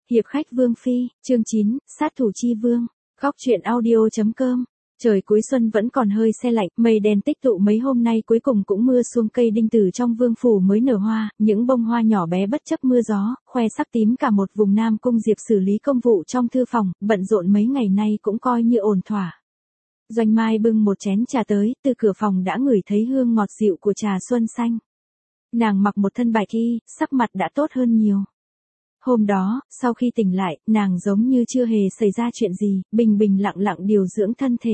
Hiệp khách Vương Phi, chương 9, sát thủ chi vương, góc truyện audio.com. Trời cuối xuân vẫn còn hơi se lạnh, mây đen tích tụ mấy hôm nay cuối cùng cũng mưa xuống, cây đinh tử trong vương phủ mới nở hoa, những bông hoa nhỏ bé bất chấp mưa gió, khoe sắc tím cả một vùng. Nam Cung Diệp xử lý công vụ trong thư phòng, bận rộn mấy ngày nay cũng coi như ổn thỏa. Doanh Mai bưng một chén trà tới, từ cửa phòng đã ngửi thấy hương ngọt dịu của trà xuân xanh. Nàng mặc một thân bạch y, sắc mặt đã tốt hơn nhiều. Hôm đó, sau khi tỉnh lại, nàng giống như chưa hề xảy ra chuyện gì, bình bình lặng lặng điều dưỡng thân thể.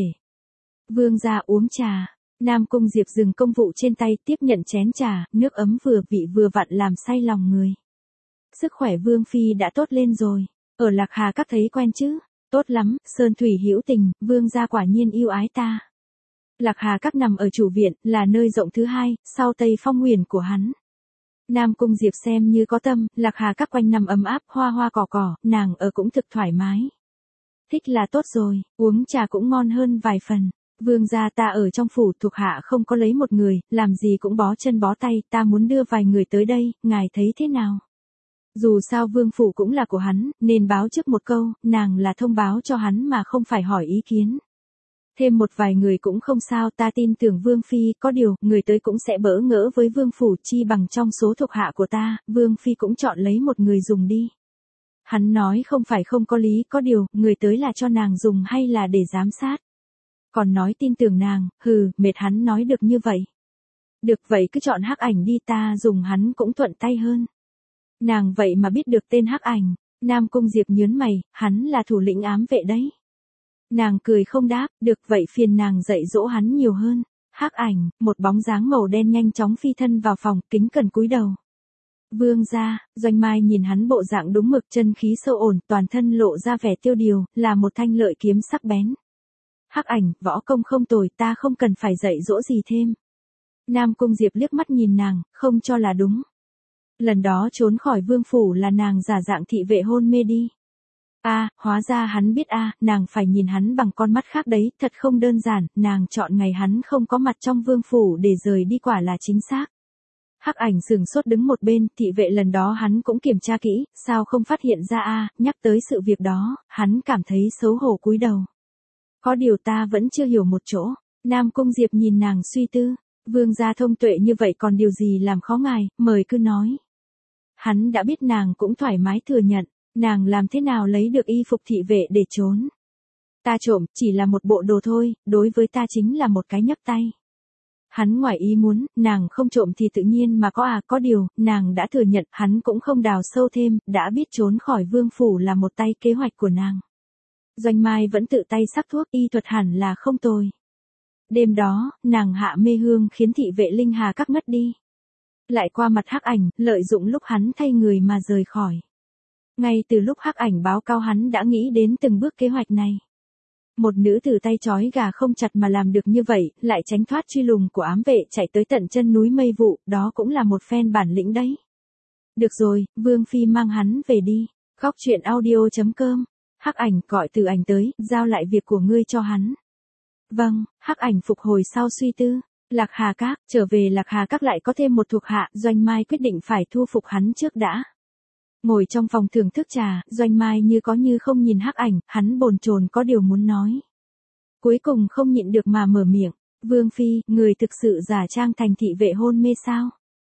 Vương gia uống trà. Nam Cung Diệp dừng công vụ trên tay, tiếp nhận chén trà, nước ấm vừa vị vừa vặn làm say lòng người. Sức khỏe Vương Phi đã tốt lên rồi. Ở Lạc Hà các thấy quen chứ? Tốt lắm, sơn thủy hữu tình, Vương gia quả nhiên yêu ái ta. Lạc Hà các nằm ở chủ viện, là nơi rộng thứ hai, sau Tây Phong Nguyền của hắn. Nam Cung Diệp xem như có tâm, Lạc Hà các quanh năm ấm áp, hoa hoa cỏ cỏ, nàng ở cũng thực thoải mái. Thích là tốt rồi, uống trà cũng ngon hơn vài phần. Vương gia ta ở trong phủ, thuộc hạ không có lấy một người, làm gì cũng bó chân bó tay, ta muốn đưa vài người tới đây, ngài thấy thế nào? Dù sao vương phủ cũng là của hắn, nên báo trước một câu, nàng là thông báo cho hắn mà không phải hỏi ý kiến. Thêm một vài người cũng không sao, ta tin tưởng Vương Phi, có điều, người tới cũng sẽ bỡ ngỡ với Vương Phủ, chi bằng trong số thuộc hạ của ta, Vương Phi cũng chọn lấy một người dùng đi. Hắn nói không phải không có lý, có điều, người tới là cho nàng dùng hay là để giám sát. Còn nói tin tưởng nàng, mệt hắn nói được như vậy. Được vậy cứ chọn Hắc Ảnh đi, ta dùng hắn cũng thuận tay hơn. Nàng vậy mà biết được tên Hắc Ảnh, Nam Cung Diệp nhớn mày, hắn là thủ lĩnh ám vệ đấy. Nàng cười không đáp, được vậy phiền nàng dạy dỗ hắn nhiều hơn. Hắc Ảnh, một bóng dáng màu đen nhanh chóng phi thân vào phòng, kính cẩn cúi đầu. Vương gia, Doanh Mai nhìn hắn bộ dạng đúng mực, chân khí sâu ổn, toàn thân lộ ra vẻ tiêu điều, là một thanh lợi kiếm sắc bén. Hắc Ảnh, võ công không tồi, ta không cần phải dạy dỗ gì thêm. Nam Cung Diệp liếc mắt nhìn nàng, không cho là đúng. Lần đó trốn khỏi vương phủ là nàng giả dạng thị vệ hôn mê đi. Hóa ra hắn biết nàng phải nhìn hắn bằng con mắt khác đấy, thật không đơn giản, nàng chọn ngày hắn không có mặt trong vương phủ để rời đi quả là chính xác. Hắc Ảnh sừng sốt đứng một bên, thị vệ lần đó hắn cũng kiểm tra kỹ, sao không phát hiện ra nhắc tới sự việc đó, hắn cảm thấy xấu hổ cúi đầu. Có điều ta vẫn chưa hiểu một chỗ, Nam Cung Diệp nhìn nàng suy tư, vương gia thông tuệ như vậy còn điều gì làm khó ngài, mời cứ nói. Hắn đã biết nàng cũng thoải mái thừa nhận. Nàng làm thế nào lấy được y phục thị vệ để trốn? Ta trộm, chỉ là một bộ đồ thôi, đối với ta chính là một cái nhấp tay. Hắn ngoài ý muốn, nàng không trộm thì tự nhiên mà có điều, nàng đã thừa nhận, hắn cũng không đào sâu thêm, đã biết trốn khỏi vương phủ là một tay kế hoạch của nàng. Doanh Mai vẫn tự tay sắc thuốc, y thuật hẳn là không tồi. Đêm đó, nàng hạ mê hương khiến thị vệ Linh Hà các ngất đi. Lại qua mặt Hắc Ảnh, lợi dụng lúc hắn thay người mà rời khỏi. Ngay từ lúc Hắc Ảnh báo cáo hắn đã nghĩ đến từng bước kế hoạch này. Một nữ tử tay trói gà không chặt mà làm được như vậy, lại tránh thoát truy lùng của ám vệ chạy tới tận chân núi Mây Vụ, đó cũng là một phen bản lĩnh đấy. Được rồi, Vương Phi mang hắn về đi. Góc truyện audio.com. Hắc Ảnh gọi Từ Ảnh tới, giao lại việc của ngươi cho hắn. Vâng, Hắc Ảnh phục hồi sau suy tư. Lạc Hà Các, trở về Lạc Hà Các lại có thêm một thuộc hạ, Doanh Mai quyết định phải thu phục hắn trước đã. Ngồi trong phòng thưởng thức trà, Doanh Mai như có như không nhìn Hắc Ảnh, hắn bồn chồn có điều muốn nói. Cuối cùng không nhịn được mà mở miệng, Vương Phi, người thực sự giả trang thành thị vệ hôn mê sao?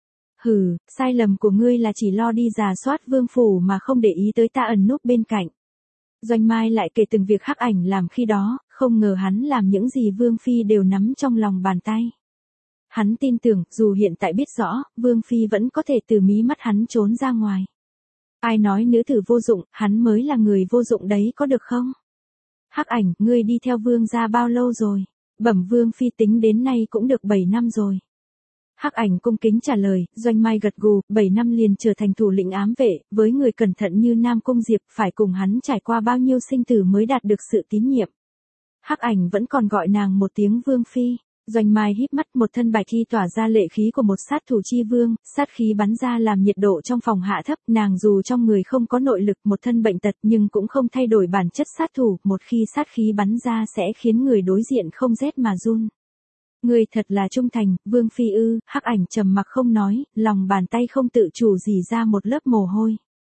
Sai lầm của ngươi là chỉ lo đi rà soát vương phủ mà không để ý tới ta ẩn núp bên cạnh. Doanh Mai lại kể từng việc Hắc Ảnh làm khi đó, không ngờ hắn làm những gì Vương Phi đều nắm trong lòng bàn tay. Hắn tin tưởng, dù hiện tại biết rõ, Vương Phi vẫn có thể từ mí mắt hắn trốn ra ngoài. Ai nói nữ tử vô dụng, hắn mới là người vô dụng đấy có được không? Hắc Ảnh, ngươi đi theo vương gia bao lâu rồi? Bẩm Vương Phi, tính đến nay cũng được 7 năm rồi. Hắc Ảnh cung kính trả lời, Doanh Mai gật gù, 7 năm liền trở thành thủ lĩnh ám vệ, với người cẩn thận như Nam Cung Diệp, phải cùng hắn trải qua bao nhiêu sinh tử mới đạt được sự tín nhiệm. Hắc Ảnh vẫn còn gọi nàng một tiếng Vương Phi. Doanh Mai híp mắt, một thân bạch y tỏa ra lệ khí của một sát thủ chi vương, sát khí bắn ra làm nhiệt độ trong phòng hạ thấp, nàng dù trong người không có nội lực, một thân bệnh tật nhưng cũng không thay đổi bản chất sát thủ, một khi sát khí bắn ra sẽ khiến người đối diện không rét mà run. Người thật là trung thành, Vương Phi ư? Hắc Ảnh trầm mặc không nói, lòng bàn tay không tự chủ rỉ ra một lớp mồ hôi.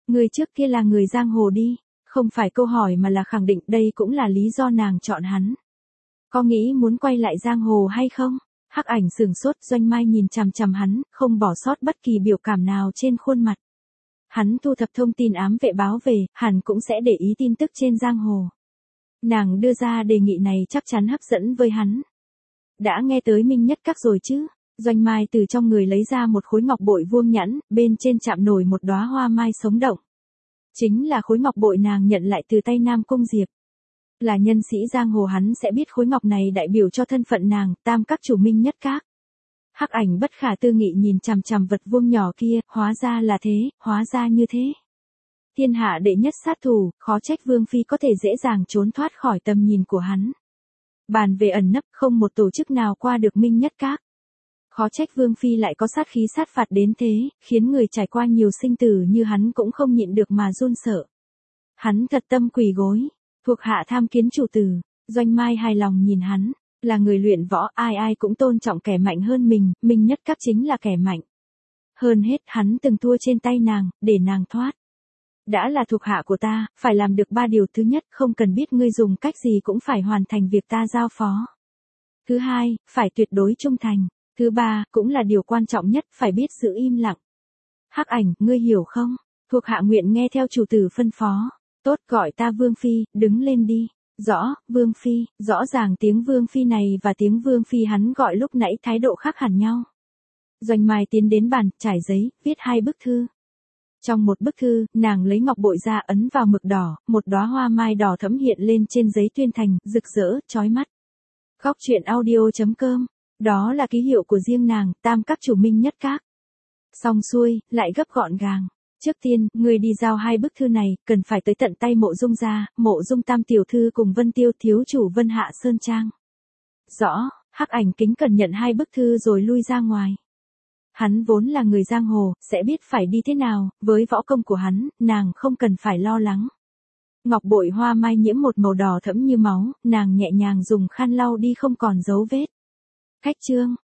Người trước kia là người giang hồ đi, không phải câu hỏi mà là khẳng định, đây cũng là lý do nàng chọn hắn. Có nghĩ muốn quay lại giang hồ hay không? Hắc Ảnh sửng sốt, Doanh Mai nhìn chằm chằm hắn, không bỏ sót bất kỳ biểu cảm nào trên khuôn mặt. Hắn thu thập thông tin ám vệ báo về, hẳn cũng sẽ để ý tin tức trên giang hồ. Nàng đưa ra đề nghị này chắc chắn hấp dẫn với hắn. Đã nghe tới Minh Nhất Các rồi chứ? Doanh Mai từ trong người lấy ra một khối ngọc bội vuông nhẵn, bên trên chạm nổi một đóa hoa mai sống động. Chính là khối ngọc bội nàng nhận lại từ tay Nam Cung Diệp. Là nhân sĩ giang hồ hắn sẽ biết khối ngọc này đại biểu cho thân phận nàng, Tam Các chủ Minh Nhất Các. Hắc Ảnh bất khả tư nghị nhìn chằm chằm vật vuông nhỏ kia, hóa ra là thế, hóa ra như thế. Thiên hạ đệ nhất sát thủ, khó trách Vương Phi có thể dễ dàng trốn thoát khỏi tầm nhìn của hắn. Bàn về ẩn nấp, không một tổ chức nào qua được Minh Nhất Các. Khó trách Vương Phi lại có sát khí sát phạt đến thế, khiến người trải qua nhiều sinh tử như hắn cũng không nhịn được mà run sợ. Hắn thật tâm quỳ gối, thuộc hạ tham kiến chủ tử. Doanh Mai hài lòng nhìn hắn, là người luyện võ, ai ai cũng tôn trọng kẻ mạnh hơn mình, Minh Nhất Các chính là kẻ mạnh. Hơn hết hắn từng thua trên tay nàng, để nàng thoát. Đã là thuộc hạ của ta, phải làm được 3 điều. Thứ nhất, không cần biết ngươi dùng cách gì cũng phải hoàn thành việc ta giao phó. Thứ hai, phải tuyệt đối trung thành. Thứ ba, cũng là điều quan trọng nhất, phải biết giữ im lặng. Hắc Ảnh, ngươi hiểu không? Thuộc hạ nguyện nghe theo chủ tử phân phó. Tốt, gọi ta Vương Phi, đứng lên đi. Rõ, Vương Phi. Rõ ràng tiếng Vương Phi này và tiếng Vương Phi hắn gọi lúc nãy thái độ khác hẳn nhau. Doanh Mai tiến đến bàn, trải giấy, viết 2 bức thư. Trong một bức thư, nàng lấy ngọc bội ra ấn vào mực đỏ, một đóa hoa mai đỏ thẫm hiện lên trên giấy tuyên thành, rực rỡ, chói mắt. Góc truyện audio.com. Đó là ký hiệu của riêng nàng, Tam Các chủ Minh Nhất Các. Xong xuôi, lại gấp gọn gàng. Trước tiên, người đi giao 2 bức thư này, cần phải tới tận tay Mộ Dung gia, Mộ Dung Tam tiểu thư cùng Vân Tiêu thiếu chủ Vân Hạ Sơn Trang. Rõ, Hắc Ảnh kính cẩn nhận 2 bức thư rồi lui ra ngoài. Hắn vốn là người giang hồ, sẽ biết phải đi thế nào, với võ công của hắn, nàng không cần phải lo lắng. Ngọc bội hoa mai nhiễm một màu đỏ thẫm như máu, nàng nhẹ nhàng dùng khăn lau đi không còn dấu vết. Khách trương,